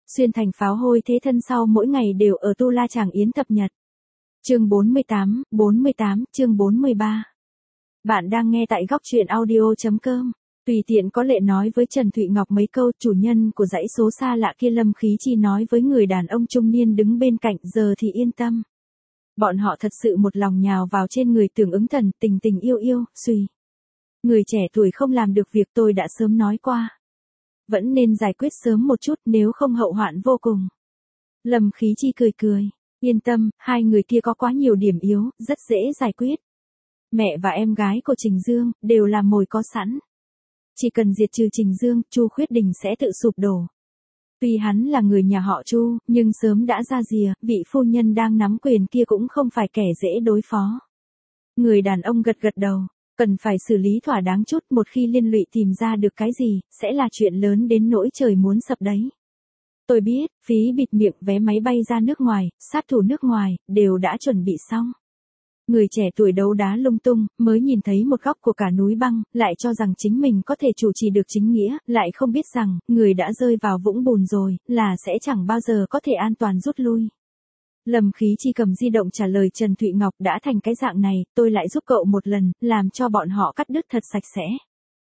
Xuyên thành pháo hôi thế thân sau mỗi ngày đều ở tu la tràng yến thập nhật. Chương 48, chương 43. Bạn đang nghe tại góc truyện audio.com. Tùy tiện có lệ nói với Trần Thụy Ngọc mấy câu. Chủ nhân của dãy số xa lạ kia Lâm Khí Chi nói với người đàn ông trung niên đứng bên cạnh, giờ thì yên tâm. Bọn họ thật sự một lòng nhào vào trên người Tưởng Ứng Thần, tình tình yêu yêu, suy. Người trẻ tuổi không làm được việc tôi đã sớm nói qua. Vẫn nên giải quyết sớm một chút, nếu không hậu hoạn vô cùng. Lâm Khí Chi cười cười. Yên tâm, hai người kia có quá nhiều điểm yếu, rất dễ giải quyết. Mẹ và em gái của Trình Dương đều là mồi có sẵn. Chỉ cần diệt trừ Trình Dương, Chu Khuyết Đình sẽ tự sụp đổ. Tuy hắn là người nhà họ Chu, nhưng sớm đã ra rìa, vị phu nhân đang nắm quyền kia cũng không phải kẻ dễ đối phó. Người đàn ông gật gật đầu, cần phải xử lý thỏa đáng chút, một khi liên lụy tìm ra được cái gì, sẽ là chuyện lớn đến nỗi trời muốn sập đấy. Tôi biết, phí bịt miệng, vé máy bay ra nước ngoài, sát thủ nước ngoài, đều đã chuẩn bị xong. Người trẻ tuổi đấu đá lung tung, mới nhìn thấy một góc của cả núi băng, lại cho rằng chính mình có thể chủ trì được chính nghĩa, lại không biết rằng, người đã rơi vào vũng bùn rồi, là sẽ chẳng bao giờ có thể an toàn rút lui. Lâm Khí Chi cầm di động trả lời Trần Thụy Ngọc, đã thành cái dạng này, tôi lại giúp cậu một lần, làm cho bọn họ cắt đứt thật sạch sẽ.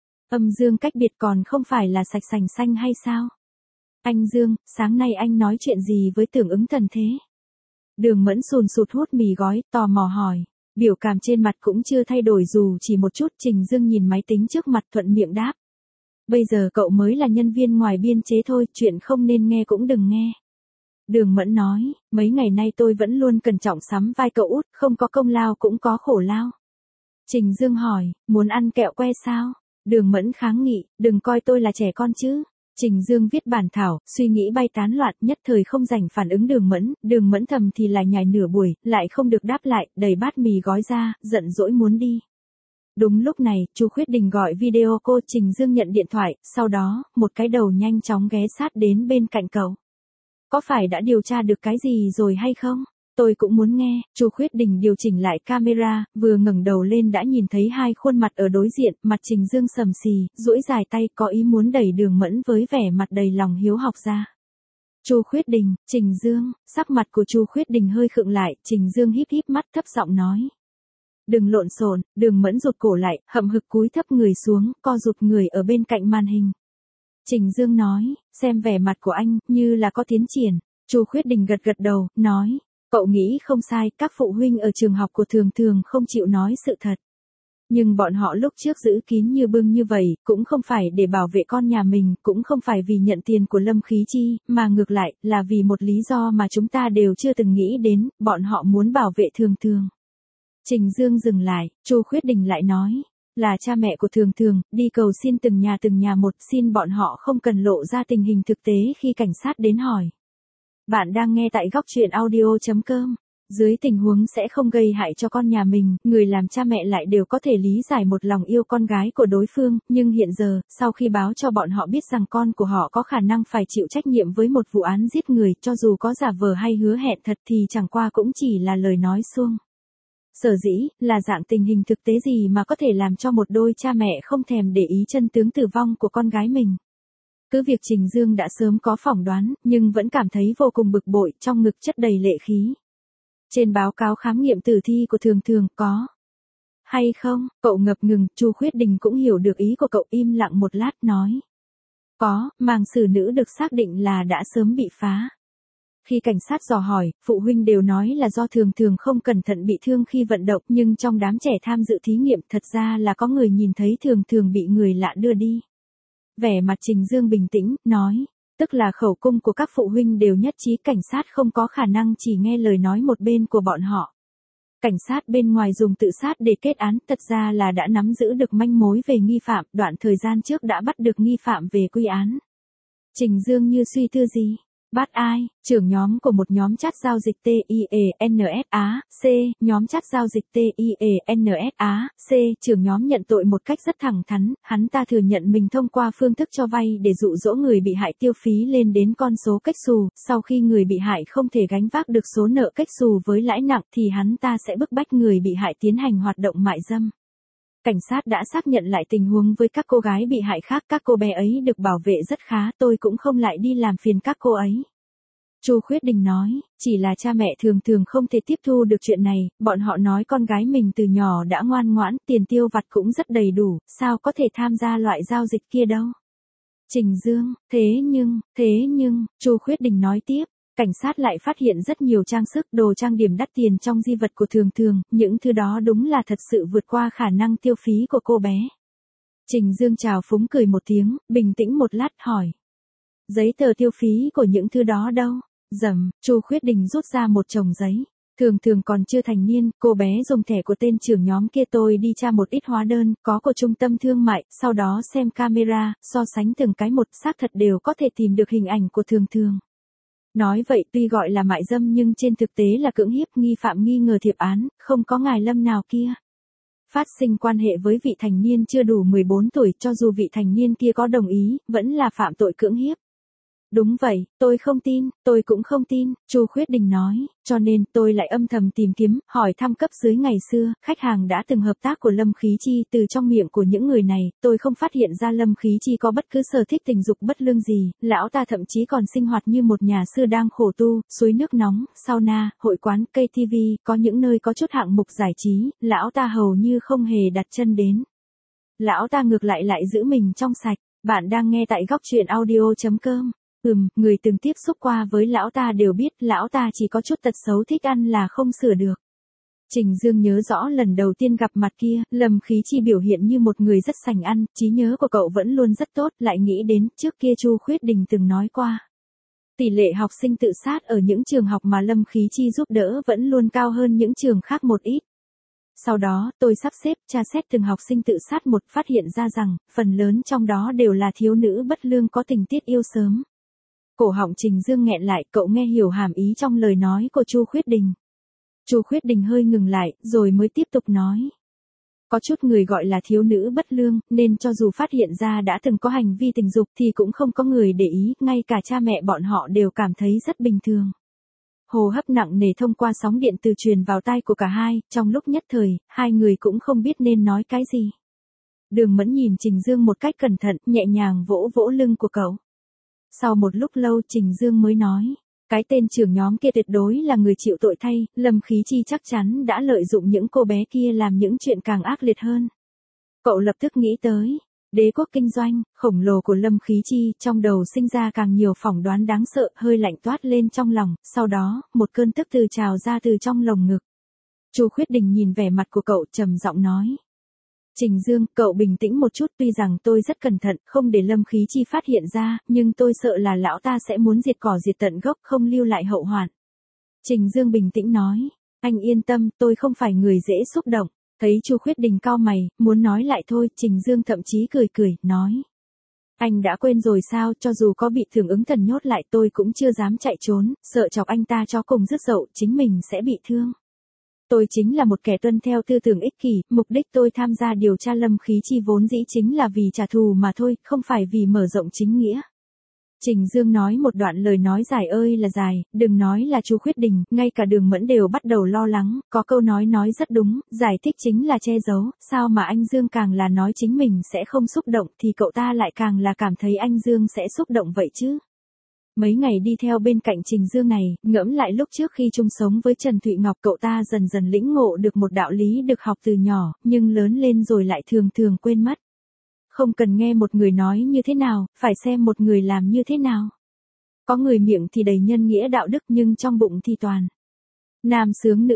Âm dương cách biệt còn không phải là sạch sành xanh hay sao? Anh Dương, sáng nay anh nói chuyện gì với Tưởng Ứng Thần thế? Đường Mẫn sùn sụt hút mì gói, tò mò hỏi. Biểu cảm trên mặt cũng chưa thay đổi dù chỉ một chút. Trình Dương nhìn máy tính trước mặt thuận miệng đáp. Bây giờ cậu mới là nhân viên ngoài biên chế thôi, chuyện không nên nghe cũng đừng nghe. Đường Mẫn nói, mấy ngày nay tôi vẫn luôn cẩn trọng sắm vai cậu út, không có công lao cũng có khổ lao. Trình Dương hỏi, muốn ăn kẹo que sao? Đường Mẫn kháng nghị, đừng coi tôi là trẻ con chứ. Trình Dương viết bản thảo, suy nghĩ bay tán loạn, nhất thời không rảnh phản ứng Đường Mẫn thầm thì lại nhài nửa buổi, lại không được đáp lại, đẩy bát mì gói ra, giận dỗi muốn đi. Đúng lúc này, Chu Khuyết Đình gọi video cô. Trình Dương nhận điện thoại, sau đó, một cái đầu nhanh chóng ghé sát đến bên cạnh cậu. Có phải đã điều tra được cái gì rồi hay không? Tôi cũng muốn nghe. Chu Khuyết Đình điều chỉnh lại camera, vừa ngẩng đầu lên đã nhìn thấy hai khuôn mặt ở đối diện, mặt Trình Dương sầm xì, duỗi dài tay, có ý muốn đẩy Đường Mẫn với vẻ mặt đầy lòng hiếu học ra. Chu Khuyết Đình, Trình Dương, sắc mặt của Chu Khuyết Đình hơi khựng lại, Trình Dương híp híp mắt thấp giọng nói. Đừng lộn xộn. Đường Mẫn rụt cổ lại, hậm hực cúi thấp người xuống, co rụt người ở bên cạnh màn hình. Trình Dương nói, xem vẻ mặt của anh, như là có tiến triển. Chu Khuyết Đình gật gật đầu, nói. Cậu nghĩ không sai, các phụ huynh ở trường học của thường thường không chịu nói sự thật. Nhưng bọn họ lúc trước giữ kín như bưng như vậy, cũng không phải để bảo vệ con nhà mình, cũng không phải vì nhận tiền của Lâm Khí Chi, mà ngược lại, là vì một lý do mà chúng ta đều chưa từng nghĩ đến, bọn họ muốn bảo vệ thường thường. Trình Dương dừng lại, Chu Khuyết Đình lại nói, là cha mẹ của thường thường, đi cầu xin từng nhà một, xin bọn họ không cần lộ ra tình hình thực tế khi cảnh sát đến hỏi. Bạn đang nghe tại góc truyện audio.com. Dưới tình huống sẽ không gây hại cho con nhà mình, người làm cha mẹ lại đều có thể lý giải một lòng yêu con gái của đối phương, nhưng hiện giờ, sau khi báo cho bọn họ biết rằng con của họ có khả năng phải chịu trách nhiệm với một vụ án giết người, cho dù có giả vờ hay hứa hẹn thật thì chẳng qua cũng chỉ là lời nói suông. Sở dĩ, là dạng tình hình thực tế gì mà có thể làm cho một đôi cha mẹ không thèm để ý chân tướng tử vong của con gái mình. Cứ việc Trình Dương đã sớm có phỏng đoán, nhưng vẫn cảm thấy vô cùng bực bội, trong ngực chất đầy lệ khí. Trên báo cáo khám nghiệm tử thi của thường thường, có hay không? Cậu ngập ngừng. Chu Khuyết Đình cũng hiểu được ý của cậu, im lặng một lát, nói. Có, màng xử nữ được xác định là đã sớm bị phá. Khi cảnh sát dò hỏi, phụ huynh đều nói là do thường thường không cẩn thận bị thương khi vận động, nhưng trong đám trẻ tham dự thí nghiệm, thật ra là có người nhìn thấy thường thường bị người lạ đưa đi. Vẻ mặt Trình Dương bình tĩnh, nói, tức là khẩu cung của các phụ huynh đều nhất trí cảnh sát không có khả năng chỉ nghe lời nói một bên của bọn họ. Cảnh sát bên ngoài dùng tự sát để kết án, thật ra là đã nắm giữ được manh mối về nghi phạm, đoạn thời gian trước đã bắt được nghi phạm về quy án. Trình Dương như suy tư gì? Bắt ai? Trưởng nhóm của một nhóm chat giao dịch TIENSA, C, nhóm chat giao dịch TIENSA, C, trưởng nhóm nhận tội một cách rất thẳng thắn, hắn ta thừa nhận mình thông qua phương thức cho vay để dụ dỗ người bị hại tiêu phí lên đến con số cách xù, sau khi người bị hại không thể gánh vác được số nợ cách xù với lãi nặng thì hắn ta sẽ bức bách người bị hại tiến hành hoạt động mại dâm. Cảnh sát đã xác nhận lại tình huống với các cô gái bị hại khác, các cô bé ấy được bảo vệ rất khá, tôi cũng không lại đi làm phiền các cô ấy. Chu Khuyết Đình nói, chỉ là cha mẹ thường thường không thể tiếp thu được chuyện này, bọn họ nói con gái mình từ nhỏ đã ngoan ngoãn, tiền tiêu vặt cũng rất đầy đủ, sao có thể tham gia loại giao dịch kia đâu. Trình Dương, thế nhưng, Chu Khuyết Đình nói tiếp, cảnh sát lại phát hiện rất nhiều trang sức, đồ trang điểm đắt tiền trong di vật của thường thường, những thứ đó đúng là thật sự vượt qua khả năng tiêu phí của cô bé. Trình Dương chào phúng cười một tiếng, bình tĩnh một lát hỏi. Giấy tờ tiêu phí của những thứ đó đâu? Chu Khuyết Đình rút ra một chồng giấy. Thường thường còn chưa thành niên, cô bé dùng thẻ của tên trưởng nhóm kia, tôi đi tra một ít hóa đơn, có của trung tâm thương mại, sau đó xem camera, so sánh từng cái một, xác thật đều có thể tìm được hình ảnh của thường thường. Nói vậy tuy gọi là mại dâm nhưng trên thực tế là cưỡng hiếp, nghi phạm nghi ngờ thiệp án, không có ngài Lâm nào kia. Phát sinh quan hệ với vị thành niên chưa đủ 14 tuổi, cho dù vị thành niên kia có đồng ý, vẫn là phạm tội cưỡng hiếp. Đúng vậy, tôi không tin, tôi cũng không tin, Chu Khuyết Đình nói, cho nên tôi lại âm thầm tìm kiếm, hỏi thăm cấp dưới ngày xưa, khách hàng đã từng hợp tác của Lâm Khí Chi, từ trong miệng của những người này, tôi không phát hiện ra Lâm Khí Chi có bất cứ sở thích tình dục bất lương gì, lão ta thậm chí còn sinh hoạt như một nhà sư đang khổ tu, suối nước nóng, sauna, hội quán, cây TV, có những nơi có chút hạng mục giải trí, lão ta hầu như không hề đặt chân đến. Lão ta ngược lại giữ mình trong sạch, bạn đang nghe tại góc truyện audio.com. Người từng tiếp xúc qua với lão ta đều biết lão ta chỉ có chút tật xấu thích ăn là không sửa được. Trình Dương nhớ rõ lần đầu tiên gặp mặt kia, Lâm Khí Chi biểu hiện như một người rất sành ăn, trí nhớ của cậu vẫn luôn rất tốt, lại nghĩ đến trước kia Chu Khuyết Đình từng nói qua. Tỷ lệ học sinh tự sát ở những trường học mà Lâm Khí Chi giúp đỡ vẫn luôn cao hơn những trường khác một ít. Sau đó, tôi sắp xếp tra xét từng học sinh tự sát phát hiện ra rằng, phần lớn trong đó đều là thiếu nữ bất lương có tình tiết yêu sớm. Cổ họng Trình Dương nghẹn lại, cậu nghe hiểu hàm ý trong lời nói của Chu Khuyết Đình. Chu Khuyết Đình hơi ngừng lại, rồi mới tiếp tục nói. Có chút người gọi là thiếu nữ bất lương, nên cho dù phát hiện ra đã từng có hành vi tình dục thì cũng không có người để ý, ngay cả cha mẹ bọn họ đều cảm thấy rất bình thường. Hô hấp nặng nề thông qua sóng điện từ truyền vào tai của cả hai, trong lúc nhất thời, hai người cũng không biết nên nói cái gì. Đường Mẫn nhìn Trình Dương một cách cẩn thận, nhẹ nhàng vỗ vỗ lưng của cậu. Sau một lúc lâu Trình Dương mới nói, cái tên trưởng nhóm kia tuyệt đối là người chịu tội thay, Lâm Khí Chi chắc chắn đã lợi dụng những cô bé kia làm những chuyện càng ác liệt hơn. Cậu lập tức nghĩ tới, đế quốc kinh doanh, khổng lồ của Lâm Khí Chi, trong đầu sinh ra càng nhiều phỏng đoán đáng sợ, hơi lạnh toát lên trong lòng, sau đó, một cơn tức từ trào ra từ trong lồng ngực. Chu Khuyết Đình nhìn vẻ mặt của cậu trầm giọng nói. Trình Dương, cậu bình tĩnh một chút, tuy rằng tôi rất cẩn thận, không để Lâm Khí Chi phát hiện ra, nhưng tôi sợ là lão ta sẽ muốn diệt cỏ diệt tận gốc, không lưu lại hậu hoạn. Trình Dương bình tĩnh nói, anh yên tâm, tôi không phải người dễ xúc động. Thấy Chu Khuyết Đình cau mày, muốn nói lại thôi, Trình Dương thậm chí cười, nói. Anh đã quên rồi sao, cho dù có bị Thường Ứng Thần nhốt lại tôi cũng chưa dám chạy trốn, sợ chọc anh ta cho cùng rứt dậu, chính mình sẽ bị thương. Tôi chính là một kẻ tuân theo tư tưởng ích kỷ, mục đích tôi tham gia điều tra Lâm Khí Chi vốn dĩ chính là vì trả thù mà thôi, không phải vì mở rộng chính nghĩa. Trình Dương nói một đoạn lời nói dài ơi là dài, đừng nói là Chu Khuyết Đình, ngay cả Đường Mẫn đều bắt đầu lo lắng, có câu nói rất đúng, giải thích chính là che giấu, sao mà anh Dương càng là nói chính mình sẽ không xúc động thì cậu ta lại càng là cảm thấy anh Dương sẽ xúc động vậy chứ. Mấy ngày đi theo bên cạnh Trình Dương này, ngẫm lại lúc trước khi chung sống với Trần Thụy Ngọc, cậu ta dần dần lĩnh ngộ được một đạo lý được học từ nhỏ, nhưng lớn lên rồi lại thường quên mất. Không cần nghe một người nói như thế nào, phải xem một người làm như thế nào. Có người miệng thì đầy nhân nghĩa đạo đức nhưng trong bụng thì toàn nam sướng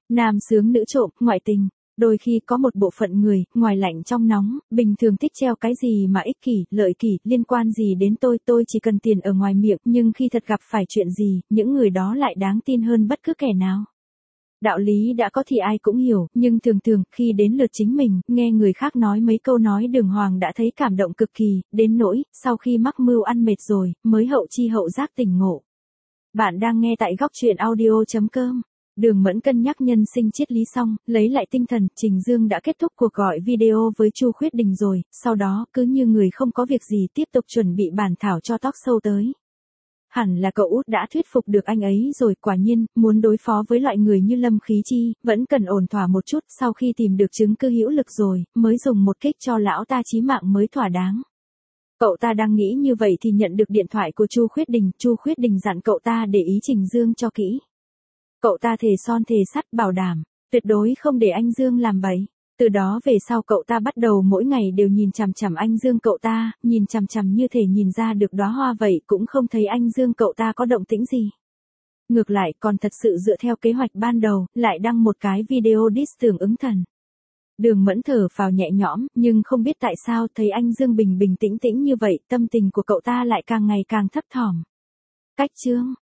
nữ trộm, ngoại tình. Đôi khi có một bộ phận người, ngoài lạnh trong nóng, bình thường thích treo cái gì mà ích kỷ, lợi kỷ, liên quan gì đến tôi chỉ cần tiền ở ngoài miệng, nhưng khi thật gặp phải chuyện gì, những người đó lại đáng tin hơn bất cứ kẻ nào. Đạo lý đã có thì ai cũng hiểu, nhưng thường khi đến lượt chính mình, nghe người khác nói mấy câu nói đường hoàng đã thấy cảm động cực kỳ, đến nỗi, sau khi mắc mưu ăn mệt rồi, mới hậu chi hậu giác tỉnh ngộ. Bạn đang nghe tại góc truyện audio.com. Đường Mẫn cân nhắc nhân sinh triết lý xong, lấy lại tinh thần, Trình Dương đã kết thúc cuộc gọi video với Chu Khuyết Đình rồi, sau đó, cứ như người không có việc gì tiếp tục chuẩn bị bản thảo cho talk show tới. Hẳn là cậu út đã thuyết phục được anh ấy rồi, quả nhiên, muốn đối phó với loại người như Lâm Khí Chi, vẫn cần ổn thỏa một chút, sau khi tìm được chứng cứ hữu lực rồi, mới dùng một kích cho lão ta chí mạng mới thỏa đáng. Cậu ta đang nghĩ như vậy thì nhận được điện thoại của Chu Khuyết Đình dặn cậu ta để ý Trình Dương cho kỹ. Cậu ta thề son thề sắt bảo đảm, tuyệt đối không để anh Dương làm bậy. Từ đó về sau cậu ta bắt đầu mỗi ngày đều nhìn chằm chằm anh Dương cậu ta, nhìn chằm chằm như thể nhìn ra được đóa hoa vậy cũng không thấy anh Dương cậu ta có động tĩnh gì. Ngược lại còn thật sự dựa theo kế hoạch ban đầu, lại đăng một cái video diss tưởng ứng thần. Đường Mẫn thở phào nhẹ nhõm, nhưng không biết tại sao thấy anh Dương bình bình tĩnh tĩnh như vậy, tâm tình của cậu ta lại càng ngày càng thấp thỏm. Cách chương